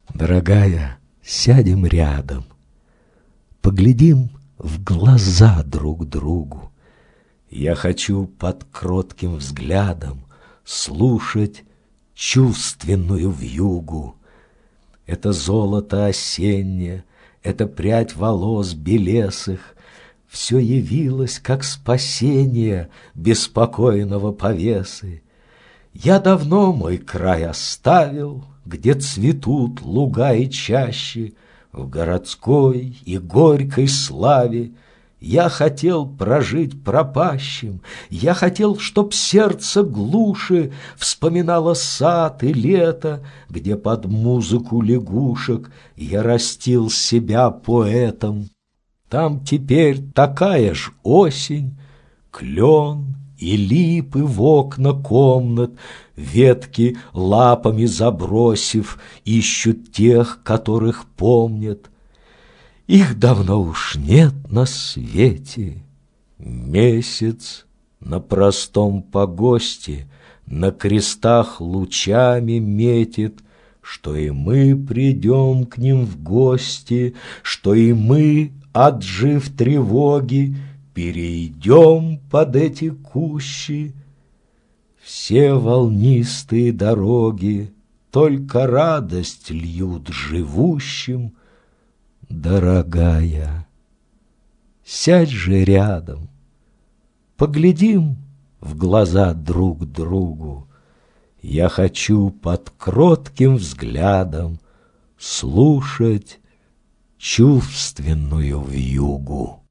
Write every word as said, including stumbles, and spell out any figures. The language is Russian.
Дорогая, сядем рядом, поглядим в глаза друг другу. Я хочу под кротким взглядом слушать чувственную вьюгу. Это золото осеннее, это прядь волос белесых, все явилось, как спасение беспокойного повесы. Я давно мой край оставил, где цветут луга и чащи, в городской и горькой славе. Я хотел прожить пропащим, я хотел, чтоб сердце глуше вспоминало сад и лето, где под музыку лягушек я растил себя поэтом. Там теперь такая ж осень, клен и липы в окна комнат, ветки лапами забросив, ищут тех, которых помнят. Их давно уж нет на свете. Месяц на простом погосте на крестах лучами метит, что и мы придем к ним в гости, что и мы, отжив тревоги, перейдем под эти кущи. Все волнистые дороги только радость льют живущим. Дорогая, сядь же рядом, поглядим в глаза друг другу. Я хочу под кротким взглядом слушать чувственную вьюгу.